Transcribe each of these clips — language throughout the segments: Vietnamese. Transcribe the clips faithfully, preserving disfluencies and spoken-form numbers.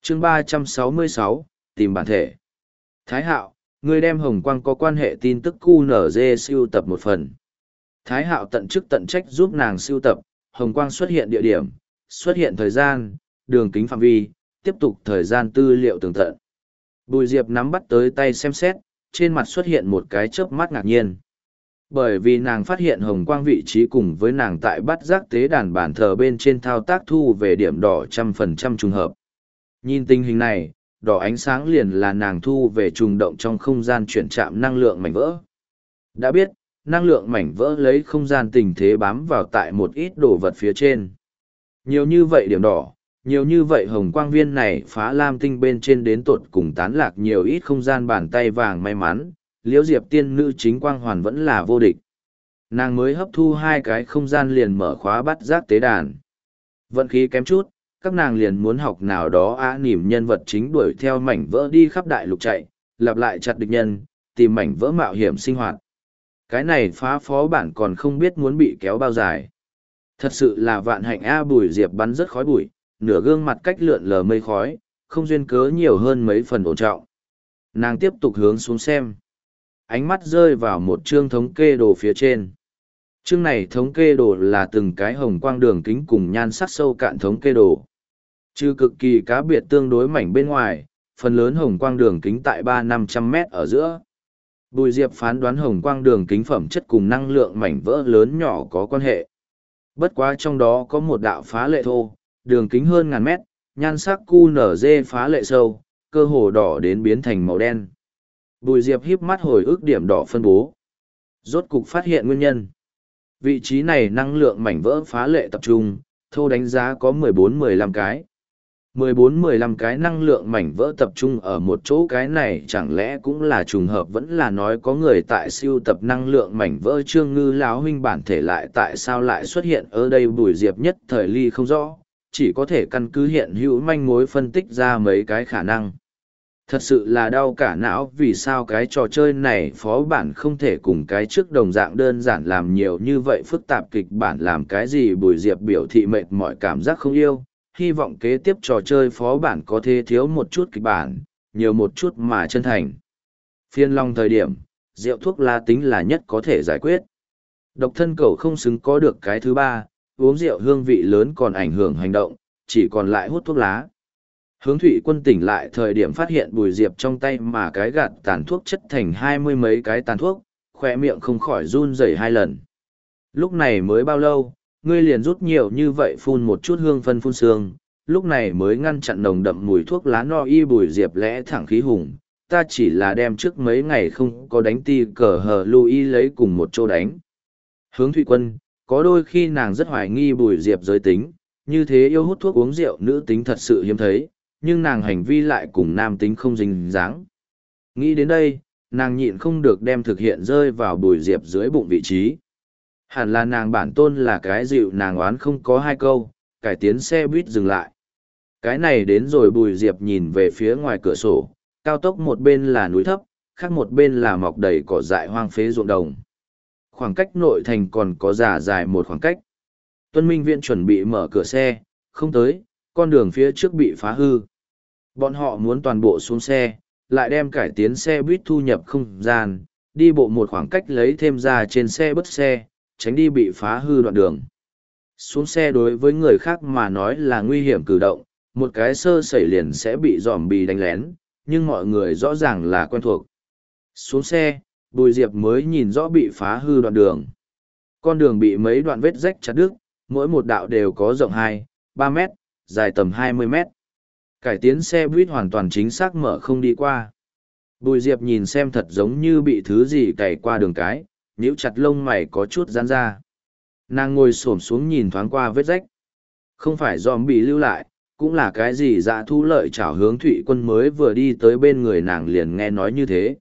chương ba trăm sáu mươi sáu, tìm bản thể. Thái Hạo, ngươi đem Hồng Quang có quan hệ tin tức quy en giê siêu tập một phần. Thái Hạo tận chức tận trách giúp nàng siêu tập, Hồng Quang xuất hiện địa điểm, xuất hiện thời gian, đường kính phạm vi, tiếp tục thời gian tư liệu tường tận. Bùi Diệp nắm bắt tới tay xem xét, trên mặt xuất hiện một cái chớp mắt ngạc nhiên. Bởi vì nàng phát hiện Hồng Quang vị trí cùng với nàng tại bắt giác tế đàn bản thờ bên trên thao tác thu về điểm đỏ trăm phần trăm trùng hợp. Nhìn tình hình này, đỏ ánh sáng liền là nàng thu về trùng động trong không gian chuyển chạm năng lượng mảnh vỡ. Đã biết, năng lượng mảnh vỡ lấy không gian tình thế bám vào tại một ít đồ vật phía trên. Nhiều như vậy điểm đỏ, nhiều như vậy hồng quang viên này phá lam tinh bên trên đến tột cùng tán lạc nhiều ít không gian bàn tay vàng may mắn, liễu diệp tiên nữ chính quang hoàn vẫn là vô địch. Nàng mới hấp thu hai cái không gian liền mở khóa bắt giác tế đàn. Vận khí kém chút, các nàng liền muốn học nào đó á nỉm nhân vật chính đuổi theo mảnh vỡ đi khắp đại lục chạy, lặp lại chặt địch nhân, tìm mảnh vỡ mạo hiểm sinh hoạt. Cái này phá phó bản còn không biết muốn bị kéo bao dài. Thật sự là vạn hạnh A. Bùi Diệp bắn rất khói bụi, nửa gương mặt cách lượn lờ mây khói, không duyên cớ nhiều hơn mấy phần ổn trọng. Nàng tiếp tục hướng xuống xem. Ánh mắt rơi vào một chương thống kê đồ phía trên. Chương này thống kê đồ là từng cái hồng quang đường kính cùng nhan sắc sâu cạn thống kê đồ. Trừ cực kỳ cá biệt tương đối mảnh bên ngoài, phần lớn hồng quang đường kính tại ba năm trăm mét ở giữa. Bùi Diệp phán đoán hồng quang đường kính phẩm chất cùng năng lượng mảnh vỡ lớn nhỏ có quan hệ. Bất quá trong đó có một đạo phá lệ thô, đường kính hơn ngàn mét, nhan sắc quy en giê phá lệ sâu, cơ hồ đỏ đến biến thành màu đen. Bùi Diệp híp mắt hồi ức điểm đỏ phân bố. Rốt cục phát hiện nguyên nhân. Vị trí này năng lượng mảnh vỡ phá lệ tập trung, thô đánh giá có mười bốn mười lăm cái. mười bốn mười lăm cái năng lượng mảnh vỡ tập trung ở một chỗ, cái này chẳng lẽ cũng là trùng hợp, vẫn là nói có người tại siêu tập năng lượng mảnh vỡ. Trương Ngư lão huynh bản thể lại tại sao lại xuất hiện ở đây? Bùi Diệp nhất thời ly không rõ, chỉ có thể căn cứ hiện hữu manh mối phân tích ra mấy cái khả năng. Thật sự là đau cả não, vì sao cái trò chơi này phó bản không thể cùng cái trước đồng dạng đơn giản làm nhiều như vậy phức tạp kịch bản làm cái gì? Bùi Diệp biểu thị mệt mỏi, cảm giác không yêu, hy vọng kế tiếp trò chơi phó bản có thể thiếu một chút kịch bản, nhiều một chút mà chân thành. Phiên long thời điểm, rượu thuốc lá tính là nhất có thể giải quyết. Độc thân cẩu không xứng có được cái thứ ba, uống rượu hương vị lớn còn ảnh hưởng hành động, chỉ còn lại hút thuốc lá. Hướng Thụy Quân tỉnh lại thời điểm phát hiện Bùi Diệp trong tay mà cái gạt tàn thuốc chất thành hai mươi mấy cái tàn thuốc, khoe miệng không khỏi run rẩy hai lần. Lúc này mới bao lâu, ngươi liền rút nhiều như vậy, phun một chút hương phân phun sương, lúc này mới ngăn chặn nồng đậm mùi thuốc lá no y. Bùi Diệp lẽ thẳng khí hùng, ta chỉ là đem trước mấy ngày không có đánh ti cờ hờ Louis lấy cùng một chỗ đánh. Hướng Thụy Quân, có đôi khi nàng rất hoài nghi Bùi Diệp giới tính, như thế yêu hút thuốc uống rượu nữ tính thật sự hiếm thấy, nhưng nàng hành vi lại cùng nam tính không dính dáng. Nghĩ đến đây, nàng nhịn không được đem thực hiện rơi vào Bùi Diệp dưới bụng vị trí. Hẳn là nàng bản tôn là cái dịu nàng oán không có hai câu, cải tiến xe buýt dừng lại. Cái này đến rồi. Bùi Diệp nhìn về phía ngoài cửa sổ, cao tốc một bên là núi thấp, khác một bên là mọc đầy cỏ dại hoang phế ruộng đồng. Khoảng cách nội thành còn có giả dài một khoảng cách. Tuân Minh Viễn chuẩn bị mở cửa xe, không tới, con đường phía trước bị phá hư. Bọn họ muốn toàn bộ xuống xe, lại đem cải tiến xe buýt thu nhập không gian, đi bộ một khoảng cách lấy thêm ra trên xe bus xe, tránh đi bị phá hư đoạn đường. Xuống xe đối với người khác mà nói là nguy hiểm cử động, một cái sơ sẩy liền sẽ bị dòm bì đánh lén, nhưng mọi người rõ ràng là quen thuộc. Xuống xe, Bùi Diệp mới nhìn rõ bị phá hư đoạn đường. Con đường bị mấy đoạn vết rách chặt đứt, mỗi một đạo đều có rộng hai, ba mét, dài tầm hai mươi mét. Cải tiến xe buýt hoàn toàn chính xác mở không đi qua. Bùi Diệp nhìn xem thật giống như bị thứ gì cày qua đường cái, nhíu chặt lông mày có chút giãn ra. Nàng ngồi xổm xuống nhìn thoáng qua vết rách. Không phải dòm bị lưu lại, cũng là cái gì dã thú lợi chảo. Hướng Thụy Quân mới vừa đi tới bên người nàng liền nghe nói như thế.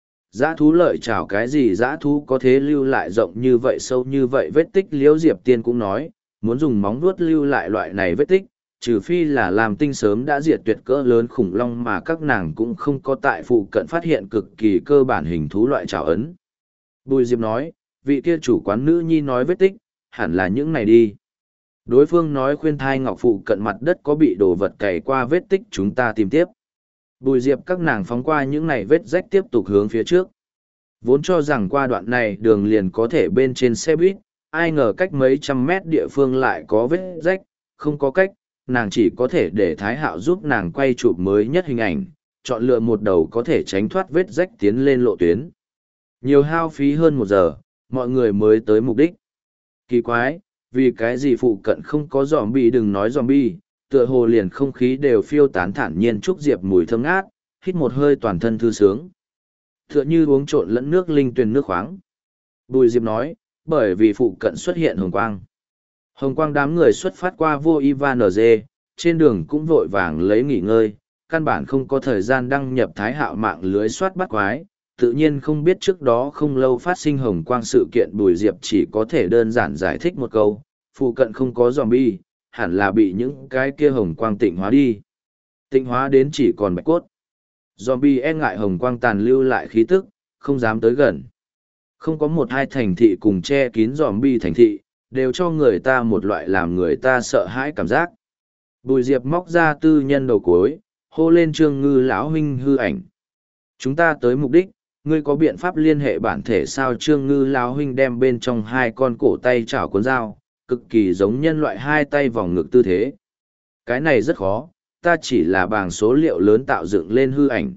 Dã thú lợi chảo cái gì? Dã thú có thế lưu lại rộng như vậy sâu như vậy vết tích? Liễu Diệp Tiên cũng nói, muốn dùng móng vuốt lưu lại loại này vết tích, trừ phi là làm tinh sớm đã diệt tuyệt cỡ lớn khủng long, mà các nàng cũng không có tại phụ cận phát hiện cực kỳ cơ bản hình thú loại chảo ấn. Bùi Diệp nói, vị kia chủ quán nữ nhi nói vết tích, hẳn là những này đi. Đối phương nói khuyên thai ngọc phụ cận mặt đất có bị đồ vật cày qua vết tích chúng ta tìm tiếp. Bùi diệp các nàng phóng qua những này vết rách tiếp tục hướng phía trước. Vốn cho rằng qua đoạn này đường liền có thể bên trên xe buýt, ai ngờ cách mấy trăm mét địa phương lại có vết rách, không có cách, nàng chỉ có thể để Thái Hạo giúp nàng quay chụp mới nhất hình ảnh, chọn lựa một đầu có thể tránh thoát vết rách tiến lên lộ tuyến. Nhiều hao phí hơn một giờ, mọi người mới tới mục đích. Kỳ quái, vì cái gì phụ cận không có zombie đừng nói zombie, tựa hồ liền không khí đều phiêu tán thản nhiên trúc diệp mùi thơm ngát, hít một hơi toàn thân thư sướng. Tựa như uống trộn lẫn nước linh tuyền nước khoáng. Bùi Diệp nói, bởi vì phụ cận xuất hiện hồng quang. Hồng quang đám người xuất phát qua vô Ivan dê, trên đường cũng vội vàng lấy nghỉ ngơi, căn bản không có thời gian đăng nhập Thái Hạo mạng lưới soát bắt quái, tự nhiên không biết trước đó không lâu phát sinh hồng quang sự kiện. Bùi Diệp chỉ có thể đơn giản giải thích một câu, phụ cận không có zombie, hẳn là bị những cái kia hồng quang tịnh hóa đi. Tịnh hóa đến chỉ còn bạch cốt. Zombie e ngại hồng quang tàn lưu lại khí tức, không dám tới gần. Không có một hai thành thị cùng che kín zombie thành thị, đều cho người ta một loại làm người ta sợ hãi cảm giác. Bùi Diệp móc ra tư nhân đầu cuối, hô lên Trương Ngư lão huynh hư ảnh. Chúng ta tới mục đích, ngươi có biện pháp liên hệ bản thể sao? Trương Ngư lão huynh đem bên trong hai con cổ tay chảo cuốn dao, cực kỳ giống nhân loại hai tay vòng ngực tư thế. Cái này rất khó, ta chỉ là bảng số liệu lớn tạo dựng lên hư ảnh.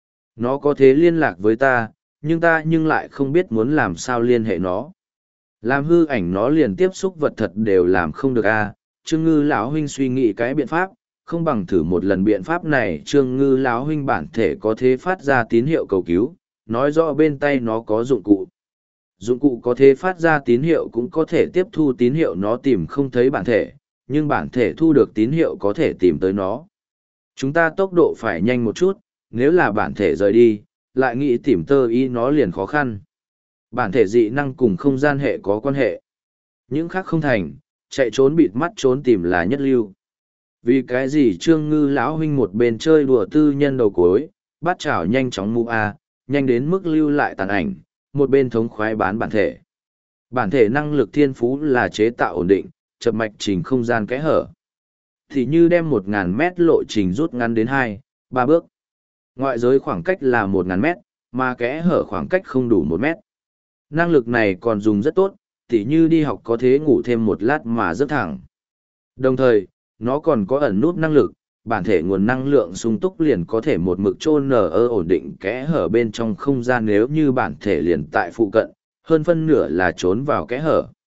Nó có thể liên lạc với ta, nhưng ta nhưng lại không biết muốn làm sao liên hệ nó. Làm hư ảnh nó liền tiếp xúc vật thật đều làm không được a. Trương Ngư lão huynh suy nghĩ cái biện pháp, không bằng thử một lần biện pháp này. Trương Ngư lão huynh bản thể có thể phát ra tín hiệu cầu cứu, nói rõ bên tay nó có dụng cụ. Dụng cụ có thể phát ra tín hiệu cũng có thể tiếp thu tín hiệu, nó tìm không thấy bản thể, nhưng bản thể thu được tín hiệu có thể tìm tới nó. Chúng ta tốc độ phải nhanh một chút, nếu là bản thể rời đi, lại nghĩ tìm tơ y nó liền khó khăn. Bản thể dị năng cùng không gian hệ có quan hệ. Những khác không thành, chạy trốn bịt mắt trốn tìm là nhất lưu. Vì cái gì Trương Ngư lão huynh một bên chơi đùa tư nhân đầu cối, bắt chảo nhanh chóng mu a, nhanh đến mức lưu lại tàn ảnh, một bên thống khoái bán bản thể. Bản thể năng lực thiên phú là chế tạo ổn định, chập mạch trình không gian kẽ hở. Thì như đem một ngàn mét lộ trình rút ngắn đến hai, ba bước. Ngoại giới khoảng cách là một ngàn mét, mà kẽ hở khoảng cách không đủ một mét. Năng lực này còn dùng rất tốt, tỉ như đi học có thể ngủ thêm một lát mà rất thẳng. Đồng thời, nó còn có ẩn nút năng lực, bản thể nguồn năng lượng sung túc liền có thể một mực chôn nở ơ ổn định kẽ hở bên trong không gian. Nếu như bản thể liền tại phụ cận, hơn phân nửa là trốn vào kẽ hở.